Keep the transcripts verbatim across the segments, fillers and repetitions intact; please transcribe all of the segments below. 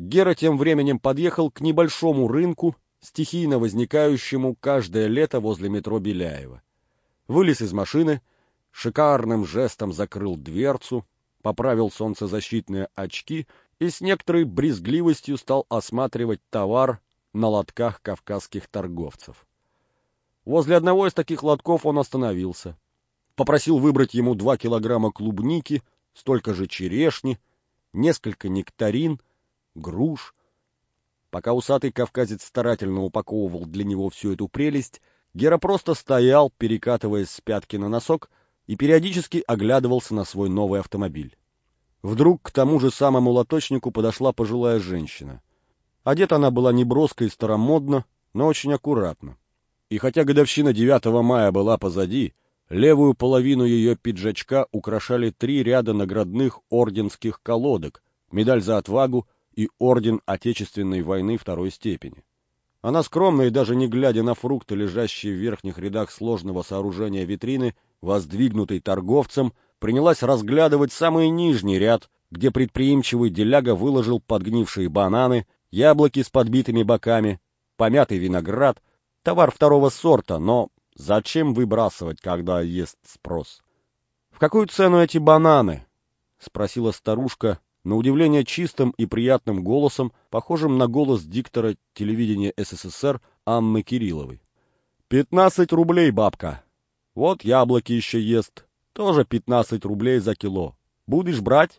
Гера тем временем подъехал к небольшому рынку, стихийно возникающему каждое лето возле метро Беляева. Вылез из машины, шикарным жестом закрыл дверцу, поправил солнцезащитные очки и с некоторой брезгливостью стал осматривать товар на лотках кавказских торговцев. Возле одного из таких лотков он остановился. Попросил выбрать ему два килограмма клубники, столько же черешни, несколько нектарин, груш. Пока усатый кавказец старательно упаковывал для него всю эту прелесть, Гера просто стоял, перекатываясь с пятки на носок, и периодически оглядывался на свой новый автомобиль. Вдруг к тому же самому лоточнику подошла пожилая женщина. Одета она была неброско и старомодно, но очень аккуратно. И хотя годовщина девятого мая была позади, левую половину ее пиджачка украшали три ряда наградных орденских колодок, медаль за отвагу и орден Отечественной войны второй степени. Она скромно и даже не глядя на фрукты, лежащие в верхних рядах сложного сооружения витрины, воздвигнутой торговцем, принялась разглядывать самый нижний ряд, где предприимчивый деляга выложил подгнившие бананы, яблоки с подбитыми боками, помятый виноград, товар второго сорта, но зачем выбрасывать, когда есть спрос? — В какую цену эти бананы? — спросила старушка, на удивление чистым и приятным голосом, похожим на голос диктора телевидения СССР Анны Кирилловой. — Пятнадцать рублей, бабка. Вот яблоки еще ест. Тоже пятнадцать рублей за кило. Будешь брать?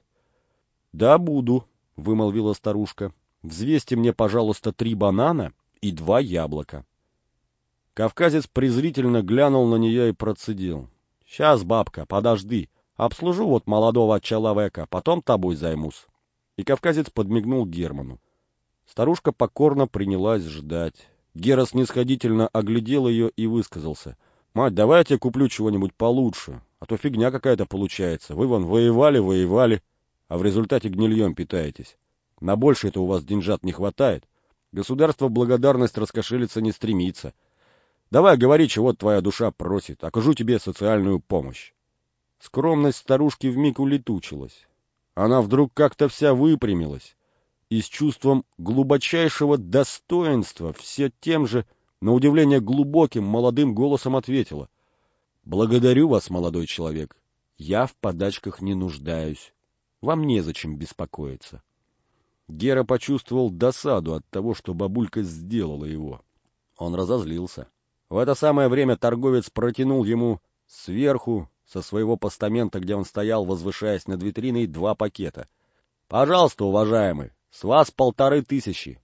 — Да, буду, — вымолвила старушка. — Взвесьте мне, пожалуйста, три банана и два яблока. Кавказец презрительно глянул на нее и процедил. — Сейчас, бабка, подожди. Обслужу вот молодого человека, потом тобой займусь. И кавказец подмигнул Герману. Старушка покорно принялась ждать. Гера снисходительно оглядел ее и высказался. — Мать, давай я тебе куплю чего-нибудь получше, а то фигня какая-то получается. Вы вон воевали, воевали, а в результате гнильем питаетесь. На больше это у вас деньжат не хватает. Государство благодарность раскошелиться не стремится. Давай говори, чего твоя душа просит, окажу тебе социальную помощь. Скромность старушки вмиг улетучилась. Она вдруг как-то вся выпрямилась и с чувством глубочайшего достоинства все тем же, на удивление глубоким, молодым голосом ответила. — Благодарю вас, молодой человек. Я в подачках не нуждаюсь. Вам незачем беспокоиться. Гера почувствовал досаду от того, что бабулька сделала его. Он разозлился. В это самое время торговец протянул ему сверху, со своего постамента, где он стоял, возвышаясь над витриной, два пакета. — Пожалуйста, уважаемый, с вас полторы тысячи.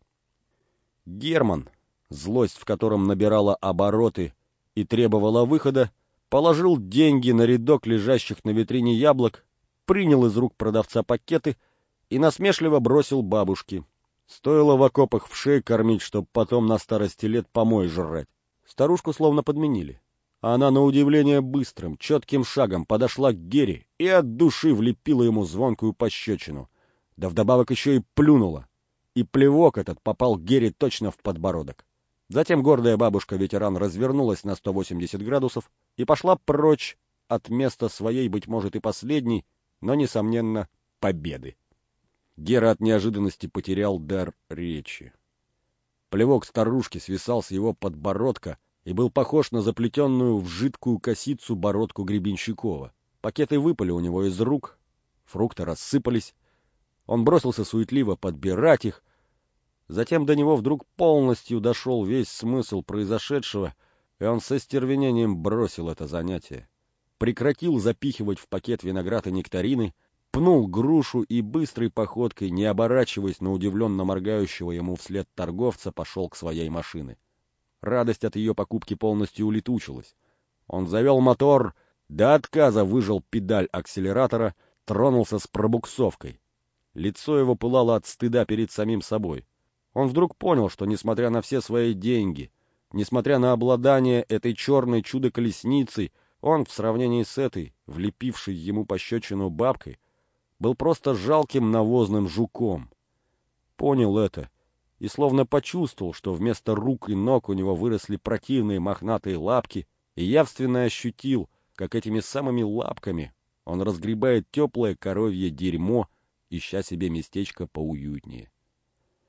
Герман, злость в котором набирала обороты и требовала выхода, положил деньги на рядок лежащих на витрине яблок, принял из рук продавца пакеты и насмешливо бросил бабушке. Стоило в окопах в шее кормить, чтоб потом на старости лет помой жрать. Старушку словно подменили. Она, на удивление быстрым, четким шагом подошла к Гере и от души влепила ему звонкую пощечину. Да вдобавок еще и плюнула. И плевок этот попал Гере точно в подбородок. Затем гордая бабушка-ветеран развернулась на сто восемьдесят градусов и пошла прочь от места своей, быть может, и последней, но, несомненно, победы. Гера от неожиданности потерял дар речи. Плевок старушки свисал с его подбородка и был похож на заплетенную в жидкую косицу бородку Гребенщикова. Пакеты выпали у него из рук, фрукты рассыпались. Он бросился суетливо подбирать их. Затем до него вдруг полностью дошел весь смысл произошедшего, и он со стервенением бросил это занятие. Прекратил запихивать в пакет виноград и нектарины, пнул грушу и быстрой походкой, не оборачиваясь на удивленно моргающего ему вслед торговца, пошел к своей машине. Радость от ее покупки полностью улетучилась. Он завел мотор, до отказа выжал педаль акселератора, тронулся с пробуксовкой. Лицо его пылало от стыда перед самим собой. Он вдруг понял, что, несмотря на все свои деньги, несмотря на обладание этой черной чудо-колесницей, он, в сравнении с этой, влепившей ему пощечину бабкой, был просто жалким навозным жуком. Понял это и словно почувствовал, что вместо рук и ног у него выросли противные мохнатые лапки, и явственно ощутил, как этими самыми лапками он разгребает теплое коровье дерьмо, ища себе местечко поуютнее.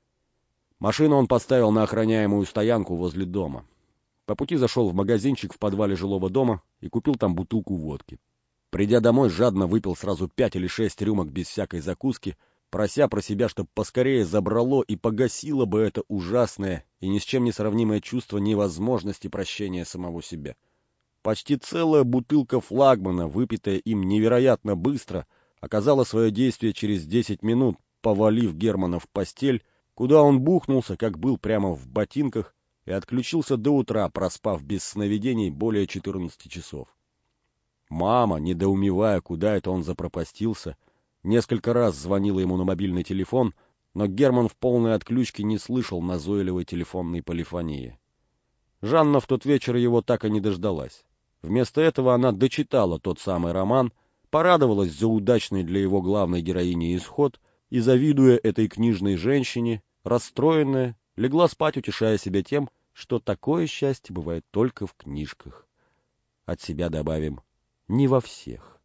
Машину он поставил на охраняемую стоянку возле дома. По пути зашел в магазинчик в подвале жилого дома и купил там бутылку водки. Придя домой, жадно выпил сразу пять или шесть рюмок без всякой закуски, прося про себя, чтоб поскорее забрало и погасило бы это ужасное и ни с чем не сравнимое чувство невозможности прощения самого себя. Почти целая бутылка флагмана, выпитая им невероятно быстро, оказала свое действие через десять минут, повалив Германа в постель, куда он бухнулся, как был, прямо в ботинках, и отключился до утра, проспав без сновидений более четырнадцати часов. Мама, недоумевая, куда это он запропастился, несколько раз звонила ему на мобильный телефон, но Герман в полной отключке не слышал назойливой телефонной полифонии. Жанна в тот вечер его так и не дождалась. Вместо этого она дочитала тот самый роман, порадовалась за удачный для его главной героини исход и, завидуя этой книжной женщине, расстроенная, легла спать, утешая себя тем, что такое счастье бывает только в книжках. От себя добавим: не во всех.